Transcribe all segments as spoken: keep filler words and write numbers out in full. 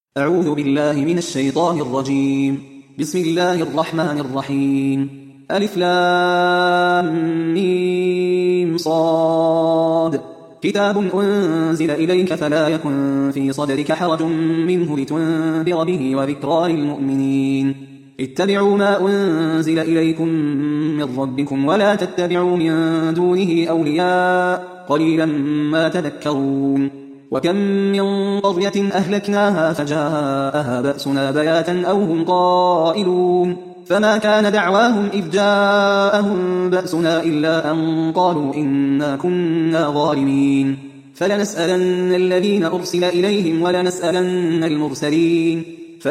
أعوذ بالله من الشيطان الرجيم. بسم الله الرحمن الرحيم. ألف لام ميم صاد. كتاب أنزل إليك فلا يكن في صدرك حرج منه لتنذر به وذكرى للمؤمنين. اتبعوا ما أنزل إليكم من ربكم ولا تتبعوا من دونه أولياء قليلا ما تذكرون. وكم من قرية أهلكناها فجاءها بأسنا بياتا أو هم قائلون فما كان دعواهم إذ جاءهم بأسنا إلا أن قالوا إنا كنا ظالمين. فلنسألن الذين أرسل إليهم ولنسألن المرسلين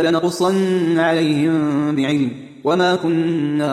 فلنقصن عليهم بعلم وما كنا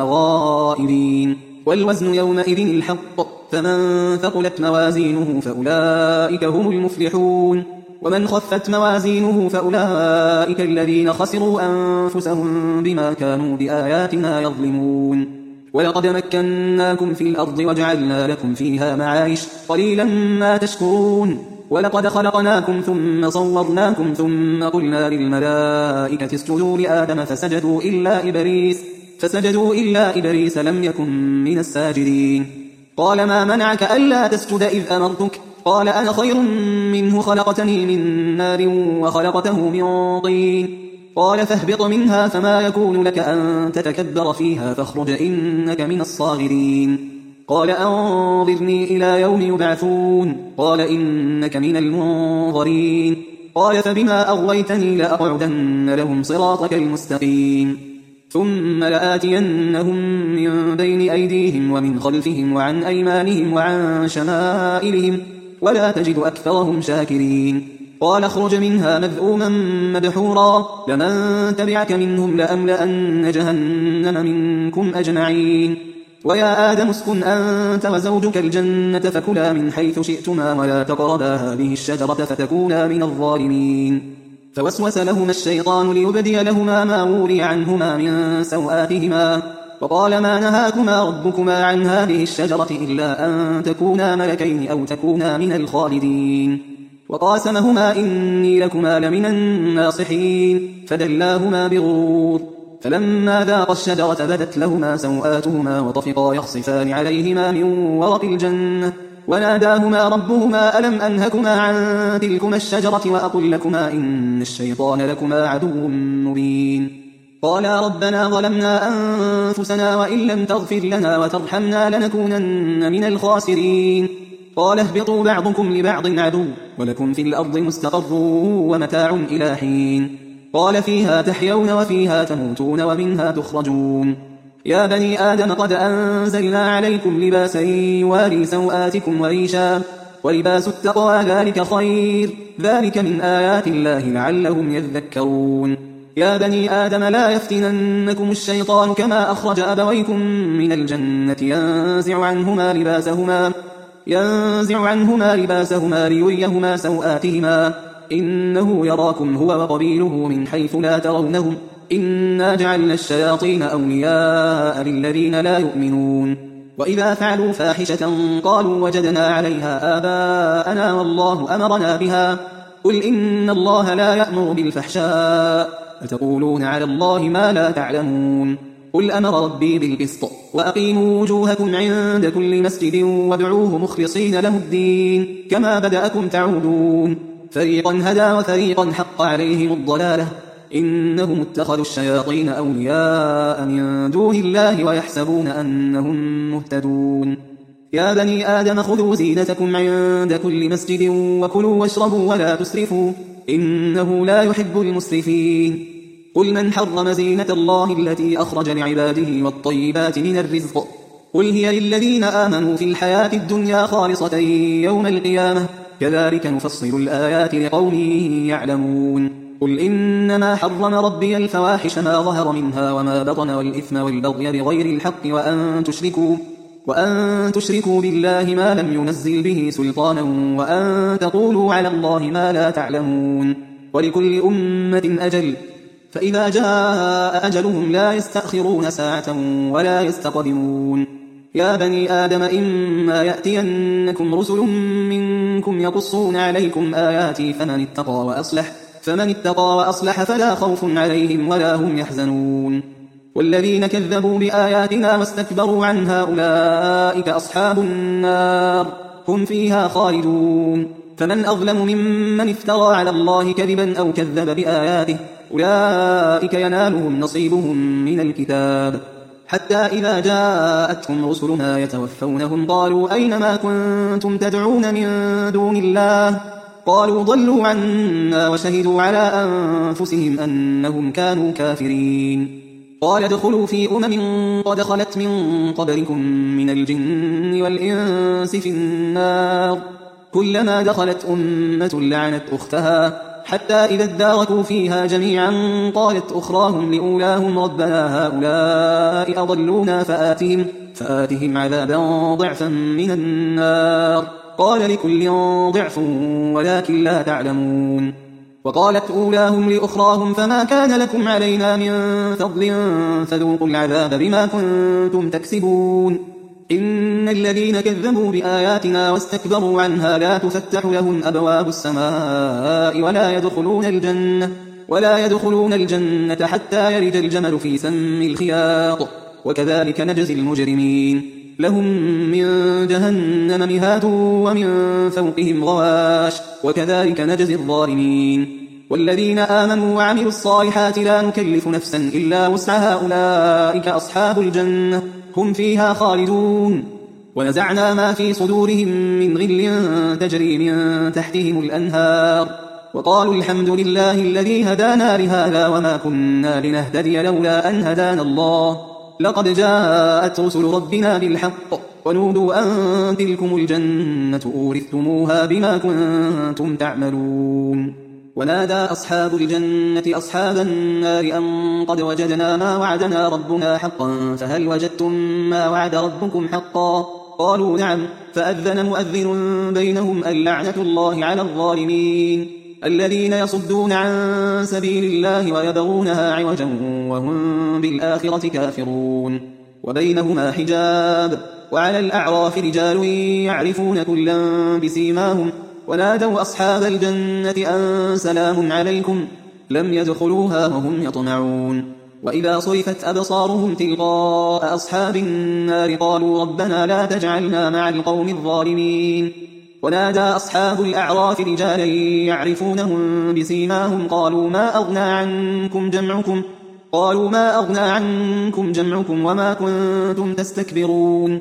غائبين. والوزن يومئذ الحق فمن ثقلت موازينه فأولئك هم المفلحون ومن خفت موازينه فأولئك الذين خسروا أنفسهم بما كانوا بآياتنا يظلمون. ولقد مكناكم في الأرض وجعلنا لكم فيها معايش قليلا ما تشكرون. ولقد خلقناكم ثم صورناكم ثم قلنا للملائكة اسجدوا لآدم فسجدوا إلا إبليس فسجدوا إلا إبليس لم يكن من الساجدين. قال ما منعك ألا تسجد إذ أمرتك؟ قال أنا خير منه خلقتني من نار وخلقته من طين. قال فاهبط منها فما يكون لك أن تتكبر فيها فاخرج إنك من الصاغرين. قال أنظرني إلى يوم يبعثون. قال إنك من المنظرين. قال فبما أغويتني لأقعدن لهم صراطك المستقيم ثم لآتينهم من بين أيديهم ومن خلفهم وعن أيمانهم وعن شمائلهم ولا تجد أكثرهم شاكرين. قال اخرج منها مذءوما مدحورا لمن تبعك منهم لأملأن جهنم منكم أجمعين. ويا آدم اسكن أنت وزوجك الجنة فكلا من حيث شئتما ولا تقربا هذه الشجرة فتكونا من الظالمين. فوسوس لهما الشيطان ليبدي لهما ما وري عنهما من سوآتهما وقال ما نهاكما ربكما عن هذه الشجرة إلا أن تكونا ملكين أو تكونا من الخالدين. وقاسمهما إني لكما لمن الناصحين فدلاهما بغرور. فلما ذاقا الشجرة بدت لهما سوآتهما وطفقا يخصفان عليهما من ورق الجنة وناداهما ربهما ألم أنهكما عن تلكما الشجرة وأقل لكما إن الشيطان لكما عدو مبين. قالا ربنا ظلمنا أنفسنا وإن لم تغفر لنا وترحمنا لنكونن من الخاسرين. قال اهبطوا بعضكم لبعض عدو ولكم في الأرض مستقر ومتاع إلى حين. قال فيها تحيون وفيها تموتون ومنها تخرجون. يا بني آدم قد أنزلنا عليكم لباسا يواري سوآتكم وريشا ولباس التقوى ذلك خير ذلك من آيات الله لعلهم يذكرون. يا بني آدم لا يفتننكم الشيطان كما أخرج أبويكم من الجنة ينزع عنهما لباسهما ينزع عنهما لباسهما ليريهما سوآتهما إنه يراكم هو وقبيله من حيث لا ترونهم إنا جعلنا الشياطين أولياء للذين لا يؤمنون. وإذا فعلوا فاحشة قالوا وجدنا عليها آباءنا والله أمرنا بها قل إن الله لا يأمر بالفحشاء أتقولون على الله ما لا تعلمون. قل أمر ربي بالقسط وأقيموا وجوهكم عند كل مسجد وادعوه مخلصين له الدين كما بدأكم تعودون. فريقا هدى وفريقا حق عليهم الضلالة إنهم اتخذوا الشياطين أولياء من دون الله ويحسبون أنهم مهتدون. يا بني آدم خذوا زينتكم عند كل مسجد وكلوا واشربوا ولا تسرفوا إنه لا يحب المسرفين. قل من حرم زينة الله التي أخرج لعباده والطيبات من الرزق قل هي للذين آمنوا في الحياة الدنيا خالصة يوم القيامة كذلك نفصل الآيات لقوم يعلمون. قل إنما حرم ربي الفواحش ما ظهر منها وما بطن والإثم والبغي بغير الحق وأن تشركوا, وأن تشركوا بالله ما لم ينزل به سلطانا وأن تقولوا على الله ما لا تعلمون. ولكل أمة أجل فإذا جاء أجلهم لا يستأخرون ساعة ولا يستقدمون. يا بني آدم إما يأتينكم رسل منكم يقصون عليكم آياتي فمن اتقى وأصلح فمن اتقى وأصلح فلا خوف عليهم ولا هم يحزنون والذين كذبوا بآياتنا واستكبروا عنها أولئك أصحاب النار هم فيها خالدون فمن أظلم ممن افترى على الله كذبا أو كذب بآياته أولئك ينالهم نصيبهم من الكتاب حتى إذا جاءتهم رسلنا يتوفونهم قالوا أين ما كنتم تدعون من دون الله قالوا ضلوا عنا وشهدوا على أنفسهم أنهم كانوا كافرين قال ادخلوا في أمم قد خلت من قبلكم من الجن والإنس في النار كلما دخلت أمة لعنت أختها حتى إذا اداركوا فيها جميعا قالت أخراهم لأولاهم ربنا هؤلاء أضلونا فآتهم, فآتهم عذابا ضعفا من النار قال لكل ضعف ولكن لا تعلمون وقالت أولاهم لأخراهم فما كان لكم علينا من فضل فذوقوا العذاب بما كنتم تكسبون إن الذين كذبوا بآياتنا واستكبروا عنها لا تفتح لهم أبواب السماء ولا يدخلون الجنة ولا يدخلون الجنة حتى يلج الجمل في سم الخياط وكذلك نجزي المجرمين لهم من جهنم مهاد ومن فوقهم غواش وكذلك نجزي الظالمين والذين آمنوا وعملوا الصالحات لا نكلف نفسا إلا وسعها أولئك أصحاب الجنة هم فيها خالدون ونزعنا ما في صدورهم من غل تجري من تحتهم الأنهار وقالوا الحمد لله الذي هدانا لهذا وما كنا لنهتدي لولا أن هدانا الله لقد جاءت رسل ربنا بالحق ونودوا أن تلكم الجنة أورثتموها بما كنتم تعملون ونادى أصحاب الجنة أصحاب النار أن قد وجدنا ما وعدنا ربنا حقا فهل وجدتم ما وعد ربكم حقا قالوا نعم فأذن مؤذن بينهم اللعنة الله على الظالمين الذين يصدون عن سبيل الله ويبغونها عوجا وهم بالآخرة كافرون وبينهما حجاب وعلى الأعراف رجال يعرفون كلا بسيماهم ونادوا أصحاب الجنة أن سلام عليكم لم يدخلوها وهم يطمعون وإذا صرفت أبصارهم تلقاء أصحاب النار قالوا ربنا لا تجعلنا مع القوم الظالمين ونادى أصحاب الأعراف رجالا يعرفونهم بسيماهم قالوا ما أغنى عنكم جمعكم قالوا ما أغنى عنكم جمعكم وما كنتم تستكبرون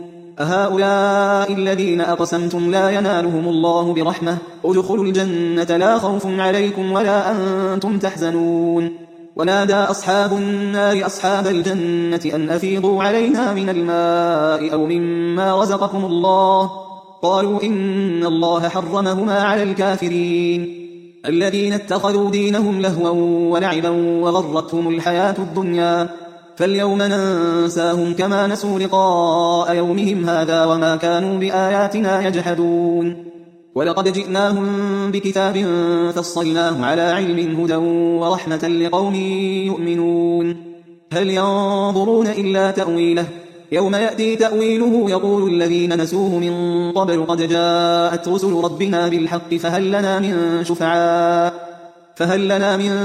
أهؤلاء الذين أقسمتم لا ينالهم الله برحمة ادخلوا الجنة لا خوف عليكم ولا أنتم تحزنون ونادى أصحاب النار أصحاب الجنة أن أفيضوا علينا من الماء أو مما رزقكم الله قالوا إن الله حرمهما على الكافرين الذين اتخذوا دينهم لهوا ولعبا وغرتهم الحياة الدنيا فاليوم ننساهم كما نسوا لقاء يومهم هذا وما كانوا بآياتنا يجحدون ولقد جئناهم بكتاب فصلناه على علم هدى ورحمة لقوم يؤمنون هل ينظرون إلا تأويله يوم يأتي تأويله يقول الذين نسوه من قبل قد جاءت رسل ربنا بالحق فهل لنا من شفعاء فهل لنا من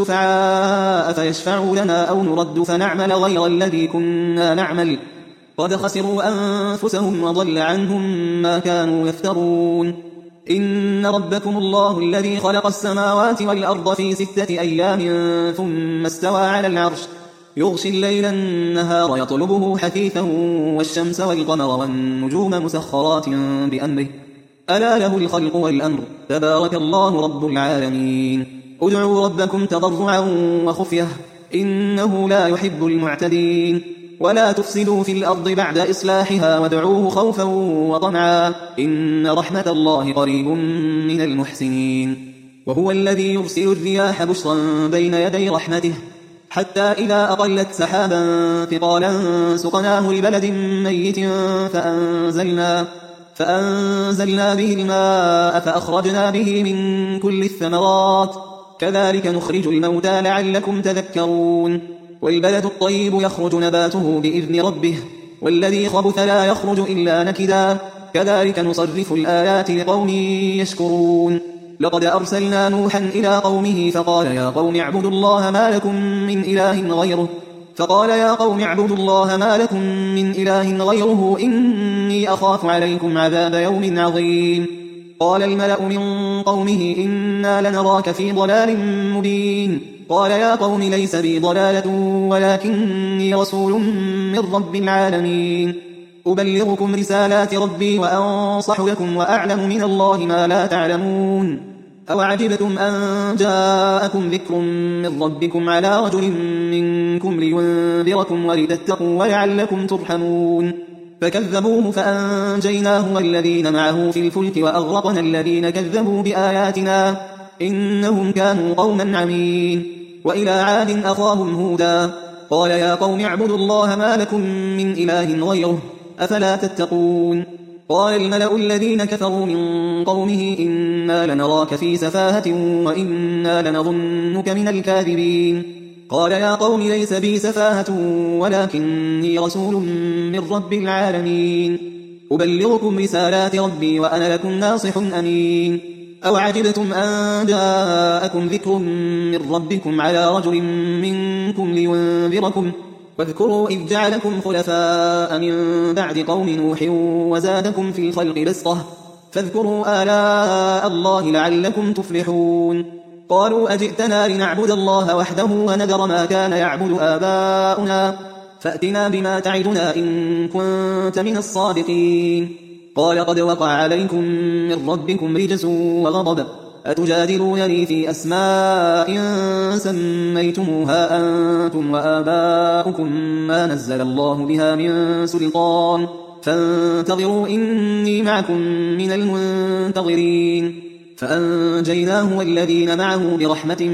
شفعاء فيشفعوا لنا أو نرد فنعمل غير الذي كنا نعمل قد خسروا أنفسهم وضل عنهم ما كانوا يفترون إن ربكم الله الذي خلق السماوات والأرض في ستة أيام ثم استوى على العرش يغشي الليل النهار يطلبه حثيثا والشمس والقمر والنجوم مسخرات بأمره ألا له الخلق والأمر تبارك الله رب العالمين ادعوا ربكم تضرعا وخفية إنه لا يحب المعتدين ولا تفسدوا في الأرض بعد إصلاحها وادعوه خوفا وطمعا إن رحمة الله قريب من المحسنين وهو الذي يرسل الرياح بشرا بين يدي رحمته حتى إذا أقلت سحابا ثقالا سقناه لبلد ميت فأنزلنا, فأنزلنا به الماء فأخرجنا به من كل الثمرات كذلك نخرج الموتى لعلكم تذكرون والبلد الطيب يخرج نباته بإذن ربه والذي خبث لا يخرج إلا نكدا كذلك نصرف الآيات لقوم يشكرون لقد أرسلنا نوحا إلى قومه فقال يا قوم اعبدوا الله ما لكم من إله غيره فقال يا قوم اعبدوا الله ما لكم من إله غيره إني أخاف عليكم عذاب يوم عظيم. قال الملأ من قومه إنا لنراك في ضلال مبين. قال يا قوم ليس بي ضلالة ولكني رسول من رب العالمين أبلغكم رسالات ربي وأنصح لكم وأعلم من الله ما لا تعلمون. أوعجبتم أن جاءكم ذكر من ربكم على رجل منكم لينذركم ولتتقوا ولعلكم ترحمون. فكذبوه فأنجيناه والذين معه في الفلك وأغرقنا الذين كذبوا بآياتنا إنهم كانوا قوما عمين. وإلى عاد أخاهم هودا قال يا قوم اعبدوا الله ما لكم من إله غيره أفلا تتقون. قال الملأ الذين كفروا من قومه إنا لنراك في سفاهة وإنا لنظنك من الكاذبين. قال يا قوم ليس بي سفاهة ولكني رسول من رب العالمين أبلغكم رسالات ربي وأنا لكم ناصح أمين. أوعجبتم أن جاءكم ذكر من ربكم على رجل منكم لينذركم واذكروا إذ جعلكم خلفاء من بعد قوم نوح وزادكم في الخلق بسطة فاذكروا آلاء الله لعلكم تفلحون. قالوا أجئتنا لنعبد الله وحده ونذر ما كان يعبد آباؤنا فأتنا بما تعدنا إن كنت من الصادقين. قال قد وقع عليكم من ربكم رجس وغضب أتجادلونني في أسماء سميتموها أنتم وآباؤكم ما نزل الله بها من سلطان فانتظروا إني معكم من المنتظرين. فأنجيناه والذين معه برحمة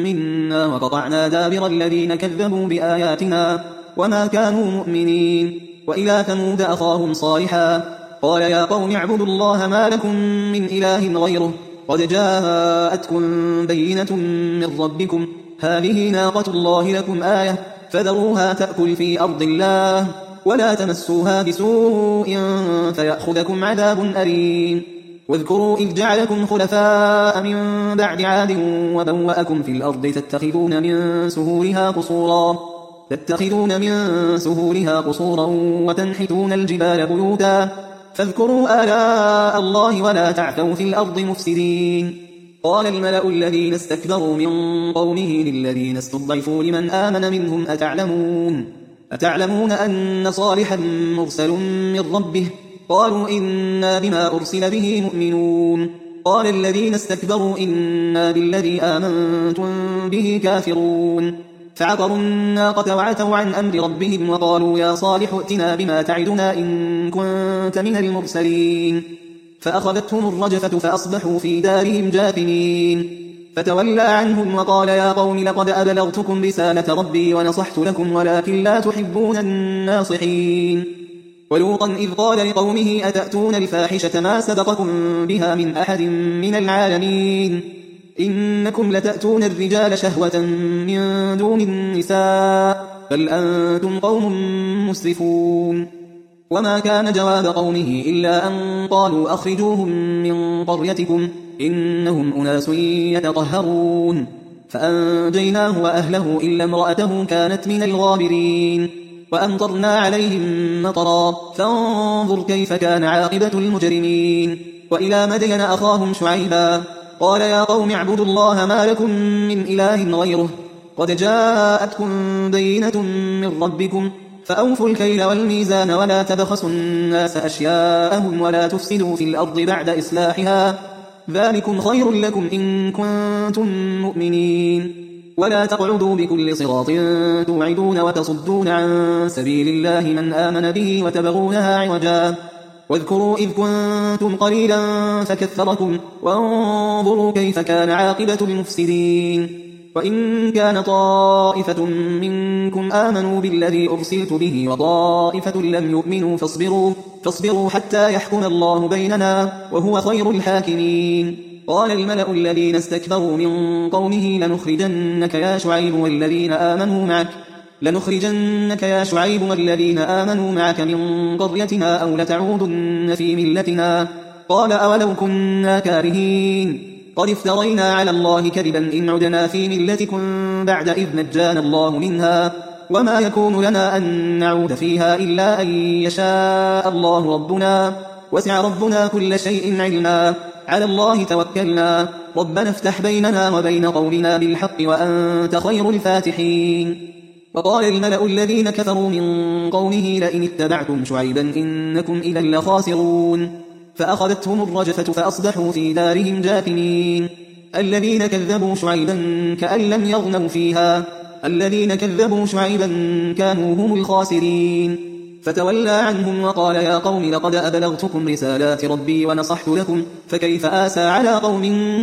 منا وقطعنا دابر الذين كذبوا بآياتنا وما كانوا مؤمنين. وإلى ثمود أخاهم صالحا قال يا قوم اعبدوا الله ما لكم من إله غيره قد جاءتكم بينة من ربكم هذه ناقة الله لكم آية فذروها تأكل في أرض الله ولا تمسوها بسوء فيأخذكم عذاب أليم. واذكروا إذ جعلكم خلفاء من بعد عاد وبوأكم في الأرض تتخذون من سهولها قصورا تتخذون من سهولها قصورا وتنحتون الجبال بيوتا فاذكروا آلاء الله ولا تعثوا في الأرض مفسدين. قال الملأ الذين استكبروا من قومه للذين استضعفوا لمن آمن منهم أتعلمون أتعلمون أن صالحا مرسل من ربه قالوا إنا بما أرسل به مؤمنون. قال الذين استكبروا إنا بالذي آمنتم به كافرون. فعقروا الناقة وعتوا عن أمر ربهم وقالوا يا صالح ائتنا بما تعدنا إن كنت من المرسلين. فأخذتهم الرجفة فأصبحوا في دارهم جاثمين. فتولى عنهم وقال يا قوم لقد أبلغتكم رسالة ربي ونصحت لكم ولكن لا تحبون الناصحين. ولوطا إذ قال لقومه أتأتون الفاحشة ما سبقكم بها من أحد من العالمين إنكم لتأتون الرجال شهوة من دون النساء بل أنتم قوم مسرفون. وما كان جواب قومه إلا أن قالوا أخرجوهم من قريتكم إنهم أناس يتطهرون. فأنجيناه وأهله إلا امرأته كانت من الغابرين وأمطرنا عليهم مطرا فانظر كيف كان عاقبة المجرمين. وإلى مدين أخاهم شعيبا قال يا قوم اعبدوا الله ما لكم من إله غيره قد جاءتكم بينة من ربكم فأوفوا الكيل والميزان ولا تبخسوا الناس أشياءهم ولا تفسدوا في الأرض بعد إصلاحها ذلكم خير لكم إن كنتم مؤمنين. ولا تقعدوا بكل صراط توعدون وتصدون عن سبيل الله من آمن به وتبغونها عوجا واذكروا إذ كنتم قليلا فكثركم وانظروا كيف كان عاقبة المفسدين. وإن كان طائفة منكم آمنوا بالذي أرسلت به وطائفة لم يؤمنوا فاصبروا, فاصبروا حتى يحكم الله بيننا وهو خير الحاكمين. قال الملأ الذين استكبروا من قومه لنخرجنك يا شعيب والذين آمنوا معك لنخرجنك يا شعيب والذين آمنوا معك من قريتنا أو لتعودن في ملتنا قال أولو كنا كارهين قد افترينا على الله كذبا إن عدنا في ملتكم بعد إذ نجانا الله منها وما يكون لنا أن نعود فيها إلا أن يشاء الله ربنا وسع ربنا كل شيء علما على الله توكلنا ربنا افتح بيننا وبين قومنا بالحق وأنت خير الفاتحين. وقال الملأ الذين كفروا من قومه لئن اتبعتم شعيبا إنكم إذا لخاسرون فأخذتهم الرجفة فأصبحوا في دارهم جاثمين. الذين كذبوا شعيبا كأن لم يغنوا فيها الذين كذبوا شعيبا كانوا هم الخاسرين. فتولى عنهم وقال يا قوم لقد أبلغتكم رسالات ربي ونصحت لكم فكيف آسى على قوم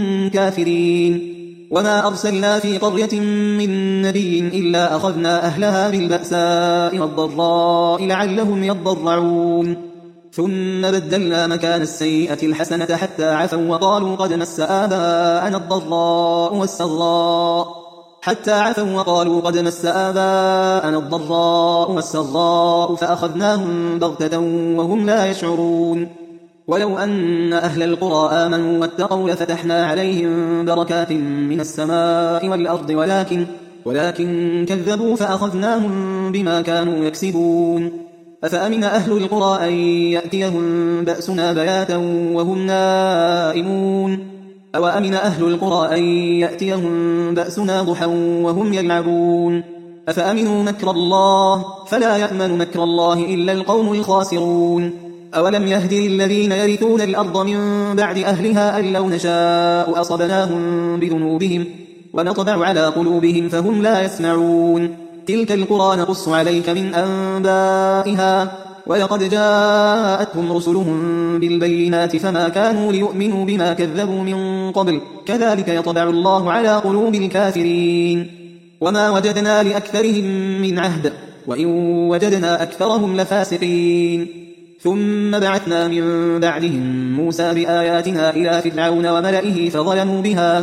كافرين. وما أرسلنا في قرية من نبي إلا أخذنا أهلها بالبأساء والضراء لعلهم يضرعون ثم بدلنا مكان السيئة الحسنة حتى عفوا وقالوا قد مس آباءنا الضراء والسراء حتى عفوا وقالوا قد مس آباءنا الضراء والسراء فأخذناهم بغتة وهم لا يشعرون. ولو أن أهل القرى آمنوا واتقوا لفتحنا عليهم بركات من السماء والأرض ولكن, ولكن كذبوا فأخذناهم بما كانوا يكسبون. أفأمن أهل القرى أن يأتيهم بأسنا بياتا وهم نائمون أو أمن أهل القرى أن يأتيهم بأسنا ضحى وهم يلعبون أفأمنوا مكر الله فلا يأمن مكر الله إلا القوم الخاسرون. أولم يهد للذين يرثون الأرض من بعد أهلها أن لو نشاء أصبناهم بذنوبهم ونطبع على قلوبهم فهم لا يسمعون. تلك القرى نقص عليك من أنبائها ولقد جاءتهم رسلهم بالبينات فما كانوا ليؤمنوا بما كذبوا من قبل كذلك يطبع الله على قلوب الكافرين. وما وجدنا لأكثرهم من عهد وإن وجدنا أكثرهم لفاسقين. ثم بعثنا من بعدهم موسى بآياتنا إلى فرعون وملئه فظلموا بها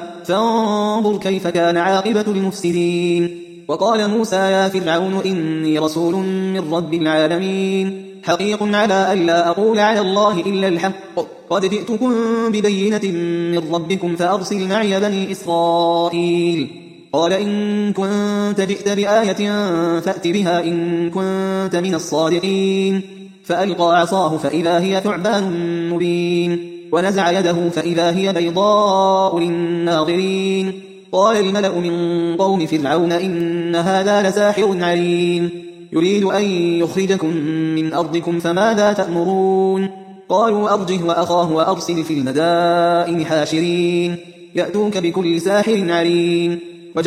فانظر كيف كان عاقبة المفسدين. وقال موسى يا فرعون إني رسول من رب العالمين حقيق على أن لا أقول على الله إلا الحق قد جئتكم ببينة من ربكم فأرسل معي بني إسرائيل. قال إن كنت جئت بآية فأت بها إن كنت من الصادقين. فألقى عصاه فإذا هي ثعبان مبين ونزع يده فإذا هي بيضاء للناظرين. قال الملأ من قوم فرعون إن هذا لساحر عليم يريد أن يخرجكم من أرضكم فماذا تأمرون. قالوا أرجه وأخاه وأرسل في المدائن حاشرين يأتوك بكل ساحر عليم.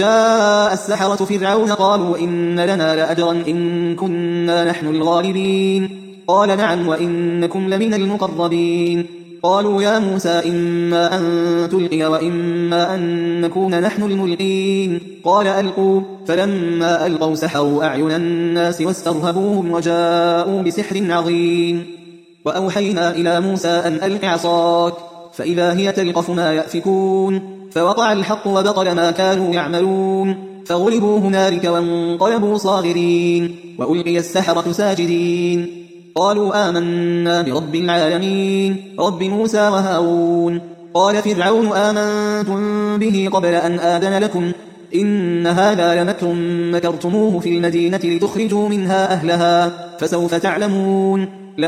وجاء السحرة فرعون قالوا إن لنا لأجرا إن كنا نحن الغالبين. قال نعم وإنكم لمن المقربين. قالوا يا موسى إما أن تلقي وإما أن نكون نحن الملقين. قال ألقوا فلما ألقوا سحروا أعين الناس واسترهبوهم وجاءوا بسحر عظيم. وأوحينا إلى موسى أن ألق عصاك فإذا هي تلقف ما يأفكون فوقع الحق وبطل ما كانوا يعملون فغلبوا هنالك وانقلبوا صاغرين وألقي السحرة ساجدين. قالوا آمنا برب العالمين رب موسى وهارون. قال فرعون آمنتم به قبل أن آذن لكم إن هذا لمكر مكرتموه في المدينة لتخرجوا منها أهلها فسوف تعلمون.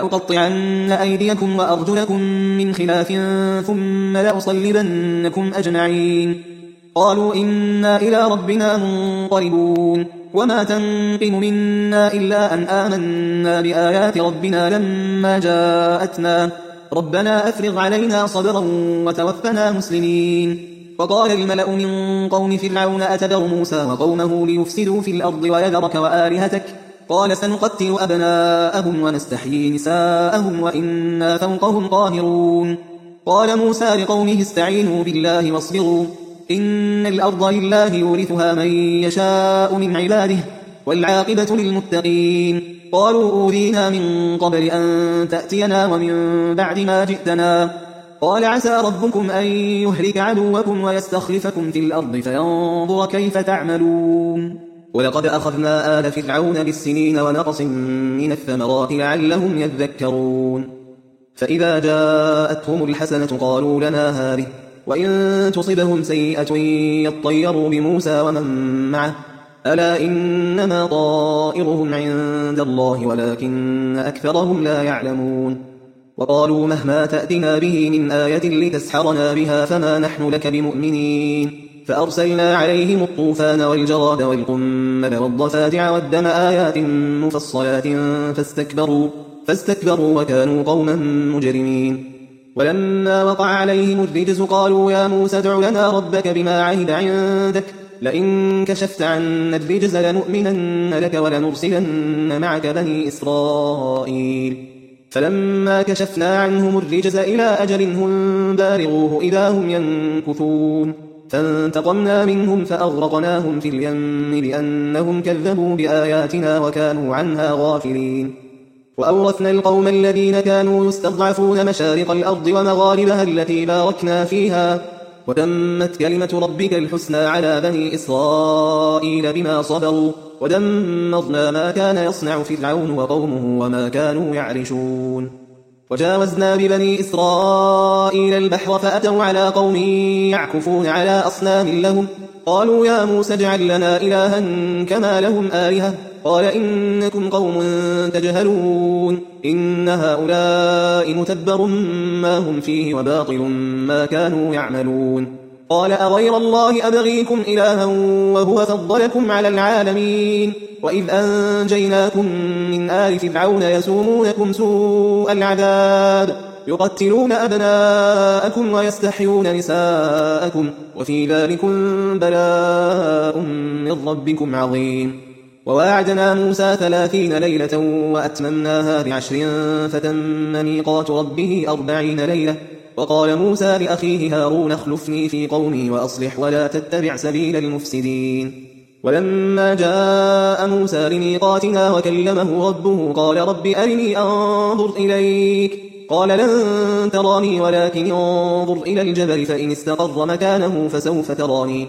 لأقطعن أيديكم وأرجلكم من خلاف ثم لأصلبنكم أجمعين. قالوا إنا إلى ربنا منقلبون وما تنقم منا إلا أن آمنا بآيات ربنا لما جاءتنا ربنا أفرغ علينا صبرا وتوفنا مسلمين. وقال الملأ من قوم فرعون أتذر موسى وقومه ليفسدوا في الأرض ويذرك وآلهتك قال سنقتل أبناءهم ونستحيي نساءهم وإنا فوقهم قاهرون. قال موسى لقومه استعينوا بالله واصبروا إن الأرض لله يورثها من يشاء من عباده والعاقبة للمتقين. قالوا أوذينا من قبل أن تأتينا ومن بعد ما جئتنا قال عسى ربكم أن يهلك عدوكم ويستخلفكم في الأرض فينظر كيف تعملون. ولقد أخذنا آل فرعون بالسنين ونقص من الثمرات لعلهم يذكرون. فإذا جاءتهم الحسنة قالوا لنا هذه وإن تصبهم سيئة يطيروا بموسى ومن معه ألا إنما طائرهم عند الله ولكن أكثرهم لا يعلمون وقالوا مهما تأتنا به من آية لتسحرنا بها فما نحن لك بمؤمنين فأرسلنا عليهم الطوفان والجراد والقمل والضفادع والدم آيات مفصلات فاستكبروا, فاستكبروا وكانوا قوما مجرمين ولما وقع عليهم الرجز قالوا يا موسى ادع لنا ربك بما عهد عندك لئن كشفت عنا الرجز لنؤمنن لك ولنرسلن معك بني إسرائيل فلما كشفنا عنهم الرجز إلى أجل هم بالغوه إذا هم ينكثون فانتقمنا منهم فأغرقناهم في اليم لأنهم كذبوا بآياتنا وكانوا عنها غافلين وأورثنا القوم الذين كانوا يستضعفون مشارق الأرض ومغاربها التي باركنا فيها وتمت كلمة ربك الحسنى على بني إسرائيل بما صبروا ودمرنا ما كان يصنع فرعون وقومه وما كانوا يعرشون وجاوزنا ببني إسرائيل البحر فأتوا على قوم يعكفون على أصنام لهم قالوا يا موسى اجعل لنا إلها كما لهم آلهة قال إنكم قوم تجهلون إن هؤلاء متبر ما هم فيه وباطل ما كانوا يعملون قال أغير الله أبغيكم إلها وهو فضلكم على العالمين وإذ أنجيناكم من آل فرعون يسومونكم سوء العذاب يقتلون أبناءكم ويستحيون نساءكم وفي ذلكم بلاء من ربكم عظيم وواعدنا موسى ثلاثين ليلة وأتممناها بعشر فتم ميقات ربه أربعين ليلة وقال موسى لأخيه هارون اخلفني في قومي وأصلح ولا تتبع سبيل المفسدين ولما جاء موسى لميقاتنا وكلمه ربه قال رب أرني أنظر إليك قال لن تراني ولكن انظر إلى الجبل فإن استقر مكانه فسوف تراني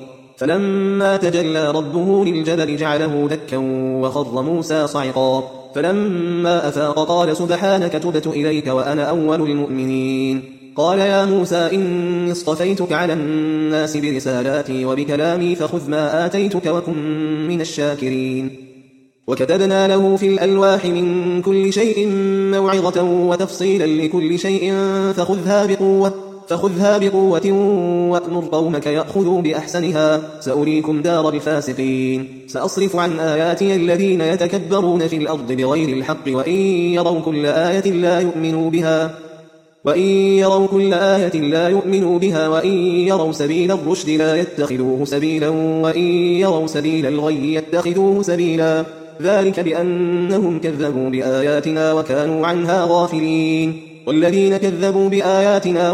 فلما تجلى ربه للجبل جعله دكا وخر موسى صعقا فلما أفاق قال سبحانك تبت إليك وأنا أول المؤمنين قال يا موسى إني اصطفيتك على الناس برسالاتي وبكلامي فخذ ما آتيتك وكن من الشاكرين وكتبنا له في الألواح من كل شيء موعظة وتفصيلا لكل شيء فخذها بقوة فخذها بقوة وأمر قومك يأخذوا بأحسنها سأريكم دار الفاسقين سأصرف عن آياتي الذين يتكبرون في الأرض بغير الحق وإن يروا كل آية لا يؤمنوا بها وإن يروا كل آية لا يؤمنوا بها وإن يروا سبيل الرشد لا يتخذوه سبيلا وإن يروا سبيل الغي يتخذوه سبيلا ذلك بأنهم كذبوا بآياتنا وكانوا عنها غافلين والذين كذبوا بآياتنا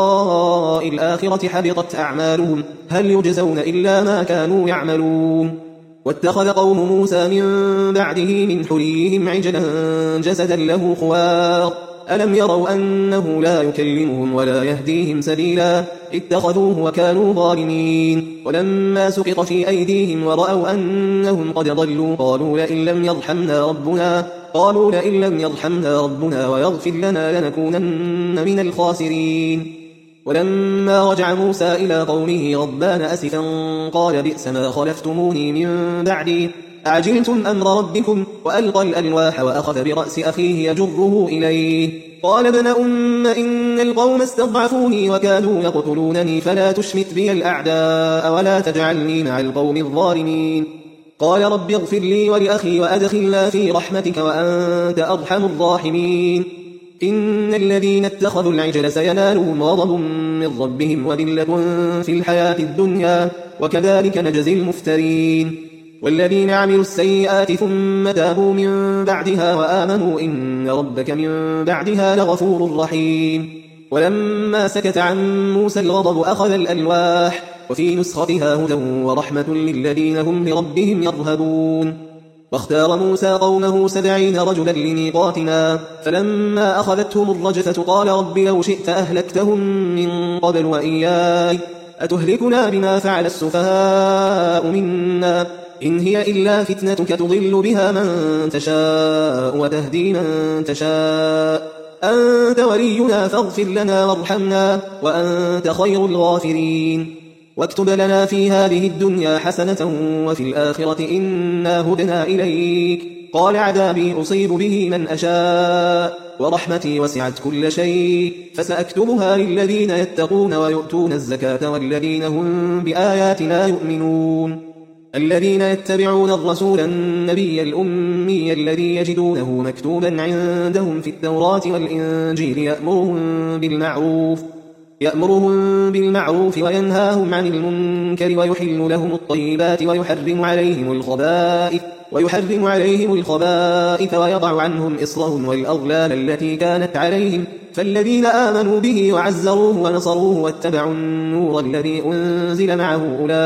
ولقاء الآخرة حبطت أعمالهم هل يجزون إلا ما كانوا يعملون واتخذ قوم موسى من بعده من حليهم عجلا جسدا له خوار ألم يروا أنه لا يكلمهم ولا يهديهم سبيلا اتخذوه وكانوا ظالمين ولما سقط في أيديهم ورأوا أنهم قد ضلوا قالوا لئن لم يرحمنا ربنا قالوا لئن لم يرحمنا ربنا ويغفر لنا لنكونن من الخاسرين ولما رجع موسى إلى قومه غضبان أسفا قال بئس ما خلفتموني من بعدي أعجلتم أمر ربكم وألقى الألواح وأخذ برأس أخيه يجره إليه قال ابن أم إن القوم استضعفوني وكادوا يقتلونني فلا تشمت بي الأعداء ولا تجعلني مع القوم الظالمين قال رب اغفر لي ولأخي وأدخلنا في رحمتك وأنت أرحم الراحمين إن الذين اتخذوا العجل سينالهم غضب من ربهم وذلة في الحياة الدنيا وكذلك نجزي المفترين والذين عملوا السيئات ثم تابوا من بعدها وآمنوا إن ربك من بعدها لغفور رحيم ولما سكت عن موسى الغضب أخذ الألواح وفي نسختها هدى ورحمة للذين هم لربهم يرهبون واختار موسى قومه سبعين رجلا لميقاتنا فلما أخذتهم الرجفة قال رب لو شئت أهلكتهم من قبل وإياي أتهلكنا بما فعل السفهاء منا إن هي إلا فتنتك تضل بها من تشاء وتهدي من تشاء أنت ولينا فاغفر لنا وارحمنا وأنت خير الغافرين. واكتب لنا في هذه الدنيا حسنة وفي الآخرة إنا هدنا إليك. قال عذابي أصيب به من أشاء ورحمتي وسعت كل شيء فسأكتبها للذين يتقون ويؤتون الزكاة والذين هم بآياتنا يؤمنون. الذين يتبعون الرسول النبي الأمي الذي يجدونه مكتوبا عندهم في التوراة والإنجيل يأمرهم بالمعروف يأمرهم بالمعروف وينهاهم عن المنكر ويحل لهم الطيبات ويحرم عليهم الخبائث ويحرم عليهم الخبائث ويضع عنهم إصرهم والأغلال التي كانت عليهم. فالذين آمنوا به وعزروه ونصروه واتبعوا النور الذي أنزل معه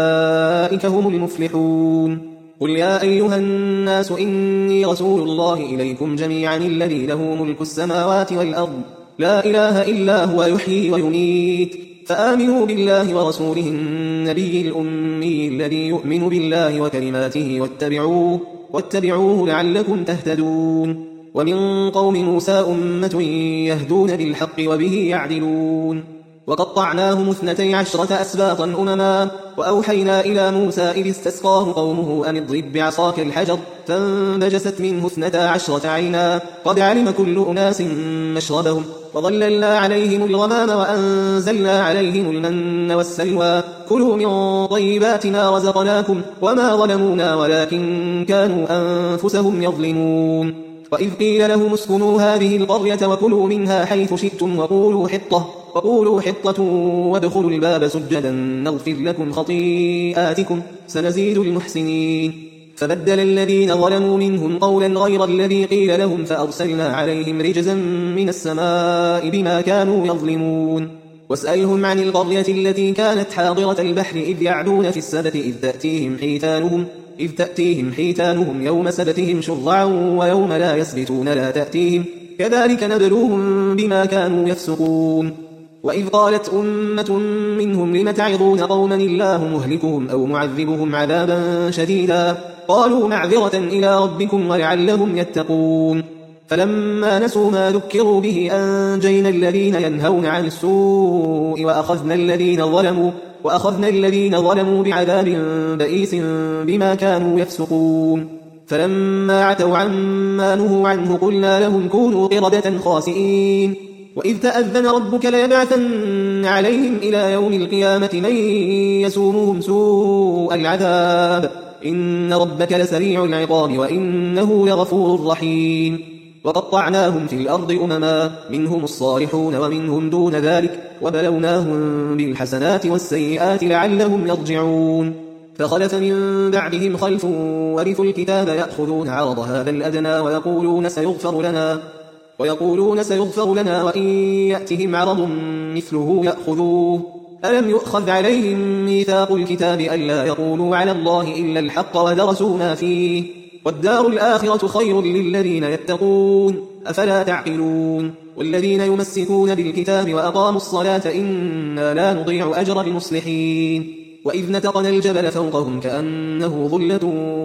أولئك هم المفلحون. قل يا أيها الناس إني رسول الله إليكم جميعا الذي له ملك السماوات والأرض لا إله إلا هو يحيي ويميت فآمنوا بالله ورسوله النبي الأمي الذي يؤمن بالله وكلماته واتبعوه, واتبعوه لعلكم تهتدون. ومن قوم موسى أمة يهدون بالحق وبه يعدلون. وقطعناهم اثنتي عشرة أسباطا أمما وأوحينا إلى موسى إذ استسقاه قومه أن اضرب بعصاك الحجر فانبجست منه اثنتا عشرة عينا قد علم كل أناس مشربهم وظللنا عليهم الغمام وأنزلنا عليهم المن والسلوى كلوا من طيبات ما رزقناكم وما ظلمونا ولكن كانوا أنفسهم يظلمون. وإذ قيل لهم اسكنوا هذه القرية وكلوا منها حيث شئتم وقولوا حطة وقولوا حطة وادخلوا الباب سجدا نغفر لكم خطيئاتكم سنزيد المحسنين. فبدل الذين ظلموا منهم قولا غير الذي قيل لهم فأرسلنا عليهم رجزا من السماء بما كانوا يظلمون. واسألهم عن القرية التي كانت حاضرة البحر إذ يعدون في السبت إذ تأتيهم حيتانهم إذ تأتيهم حيتانهم يوم سبتهم شرعا ويوم لا يسبتون لا تأتيهم كذلك نبلوهم بما كانوا يفسقون. وإذ قالت أمة منهم لم تعظون قوما الله مهلكهم أو معذبهم عذابا شديدا قالوا معذرة إلى ربكم ولعلهم يتقون. فلما نسوا ما ذكروا به أنجينا الذين ينهون عن السوء وأخذنا الذين ظلموا وأخذنا الذين ظلموا بعذاب بئيس بما كانوا يفسقون. فلما عتوا عما نهوا عنه قلنا لهم كونوا قردة خاسئين. وإذ تأذن ربك ليبعثن عليهم إلى يوم القيامة من يسومهم سوء العذاب إن ربك لسريع العقاب وإنه لغفور رحيم. وقطعناهم في الأرض أمما منهم الصالحون ومنهم دون ذلك وبلوناهم بالحسنات والسيئات لعلهم يرجعون. فخلف من بعدهم خلف ورثوا الكتاب يأخذون عرض هذا الأدنى ويقولون سيغفر لنا ويقولون سيغفر لنا وإن يأتهم عرض مثله يأخذوه ألم يؤخذ عليهم ميثاق الكتاب ألا يقولوا على الله إلا الحق ودرسوا ما فيه والدار الآخرة خير للذين يتقون أفلا تعقلون. والذين يمسكون بالكتاب وأقاموا الصلاة إنا لا نضيع أجر المصلحين. وإذ نتقنا الجبل فوقهم كأنه ظلة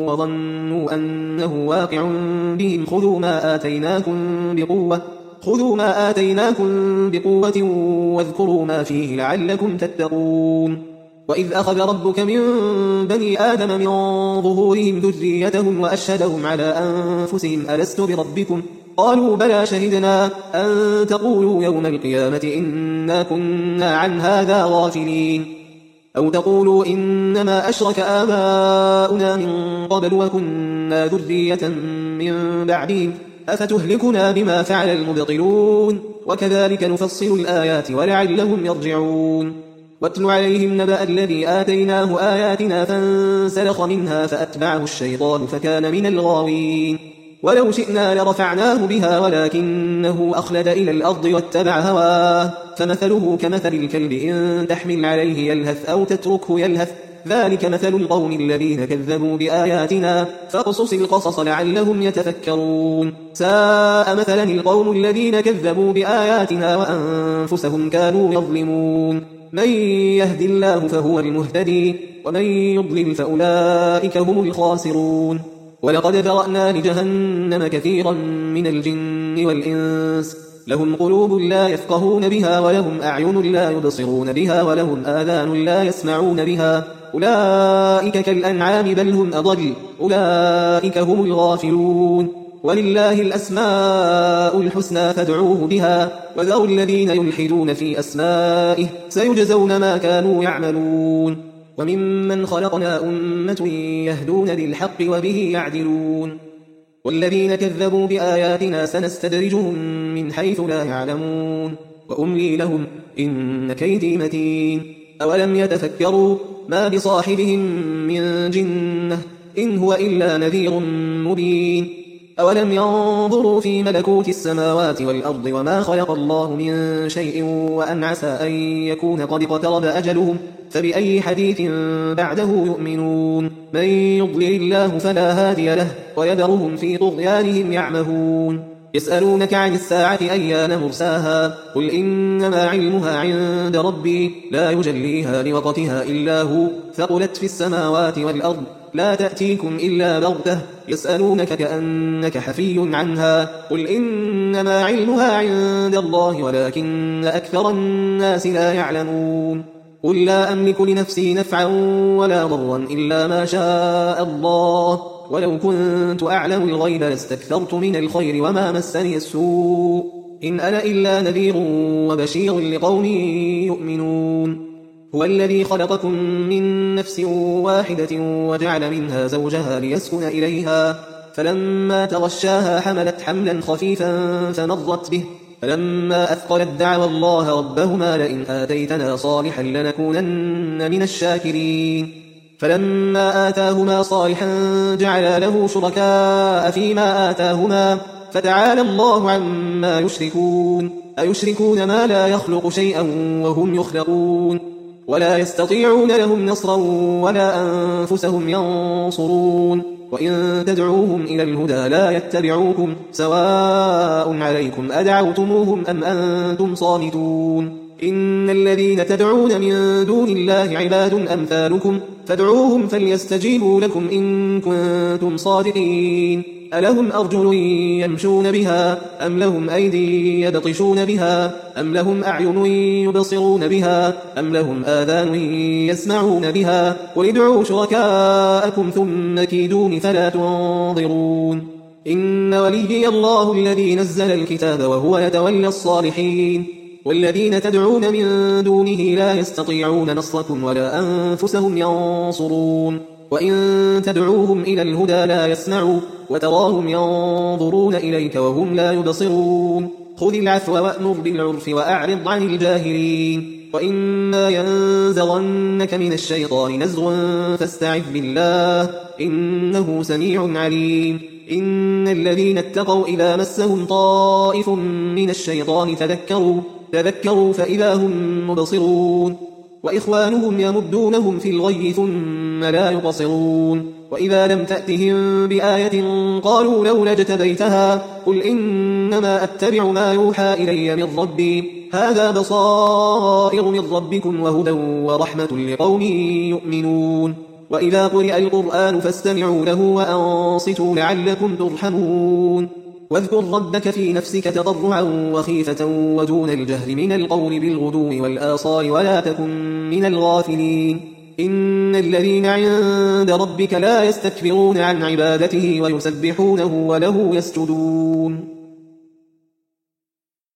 وظنوا أنه واقع بهم خذوا ما آتيناكم بقوة خذوا ما آتيناكم بقوة واذكروا ما فيه لعلكم تتقون. وإذ أخذ ربك من بني آدم من ظهورهم ذريتهم وأشهدهم على أنفسهم ألست بربكم قالوا بلى شهدنا أن تقولوا يوم القيامة إنا كنا عن هذا غافلين أو تقولوا إنما أشرك آباؤنا من قبل وكنا ذرية من بعدهم أفتهلكنا بما فعل المبطلون وكذلك نفصل الآيات ولعلهم يرجعون. واتل عليهم نبأ الذي آتيناه آياتنا فانسلخ منها فأتبعه الشيطان فكان من الغاوين. ولو شئنا لرفعناه بها ولكنه أخلد إلى الأرض واتبع هواه فمثله كمثل الكلب إن تحمل عليه يلهث أو تتركه يلهث ذلك مثل القوم الذين كذبوا بآياتنا فاقصص القصص لعلهم يتفكرون. ساء مثلا القوم الذين كذبوا بآياتنا وأنفسهم كانوا يظلمون. من يهد الله فهو المهتدي ومن يضلل فأولئك هم الخاسرون. ولقد ذرأنا لجهنم كثيرا من الجن والإنس لهم قلوب لا يفقهون بها ولهم أعين لا يبصرون بها ولهم آذان لا يسمعون بها أولئك كالأنعام بل هم أضل أولئك هم الغافلون ولله الأسماء الحسنى فادعوه بها وذروا الذين يلحدون في أسمائه سيجزون ما كانوا يعملون وممن خلقنا أمة يهدون بالحق وبه يعدلون والذين كذبوا بآياتنا سنستدرجهم من حيث لا يعلمون وأملي لهم إن كيدي متين أولم يتفكروا ما بصاحبهم من جنة إن هو إلا نذير مبين أولم ينظروا في ملكوت السماوات والأرض وما خلق الله من شيء وأن عسى أن يكون قد اقترب أجلهم فبأي حديث بعده يؤمنون من يضلل الله فلا هادي له ويذرهم في طغيانهم يعمهون يسألونك عن الساعة أيان مرساها قل إنما علمها عند ربي لا يجليها لوقتها إلا هو ثقلت في السماوات والأرض لا تأتيكم إلا بغتة يسألونك كأنك حفي عنها قل إنما علمها عند الله ولكن أكثر الناس لا يعلمون قل لا أملك لنفسي نفعا ولا ضرا إلا ما شاء الله ولو كنت أعلم الغيب لاستكثرت من الخير وما مسني السوء إن أنا إلا نذير وبشير لقوم يؤمنون هو الذي خلقكم من نفس واحدة وجعل منها زوجها ليسكن إليها فلما تغشاها حملت حملا خفيفا فمرت به فلما أثقلت دعوى الله ربهما لئن آتيتنا صالحا لنكونن من الشاكرين فلما آتاهما صالحا جعلا له شركاء فيما آتاهما فتعالى الله عما يشركون أيشركون ما لا يخلق شيئا وهم يخلقون ولا يستطيعون لهم نصرا ولا أنفسهم ينصرون وإن تدعوهم إلى الهدى لا يتبعوكم سواء عليكم أدعوتموهم أم أنتم صامتون إن الذين تدعون من دون الله عباد أمثالكم فادعوهم فليستجيبوا لكم إن كنتم صادقين ألهم أرجل يمشون بها أم لهم أيدي يبطشون بها أم لهم أعين يبصرون بها أم لهم آذان يسمعون بها قل ادعوا شركاءكم ثم كيدون فلا تنظرون إن وليي الله الذي نزل الكتاب وهو يتولى الصالحين والذين تدعون من دونه لا يستطيعون نصركم ولا أنفسهم ينصرون وإن تدعوهم إلى الهدى لا يسمعوا وتراهم ينظرون إليك وهم لا يبصرون خذ العفو وأمر بالعرف وأعرض عن الجاهلين وإما ينزغنك من الشيطان نزغ فاستعذ بالله إنه سميع عليم إن الذين اتقوا إذا مسهم طائف من الشيطان تذكروا تذكروا فإذا هم مبصرون وإخوانهم يمدونهم في الغي ثم لا يقصرون وإذا لم تأتهم بآية قالوا لولا اجتبيتها قل إنما أتبع ما يوحى إلي من ربي هذا بصائر من ربكم وهدى ورحمة لقوم يؤمنون وإذا قرئ القرآن فاستمعوا له وأنصتوا لعلكم ترحمون واذكر ربك في نفسك تضرعا وخيفة ودون الجهر من القول بالغدو والآصال ولا تكن من الغافلين إن الذين عند ربك لا يستكبرون عن عبادته ويسبحونه وله يسجدون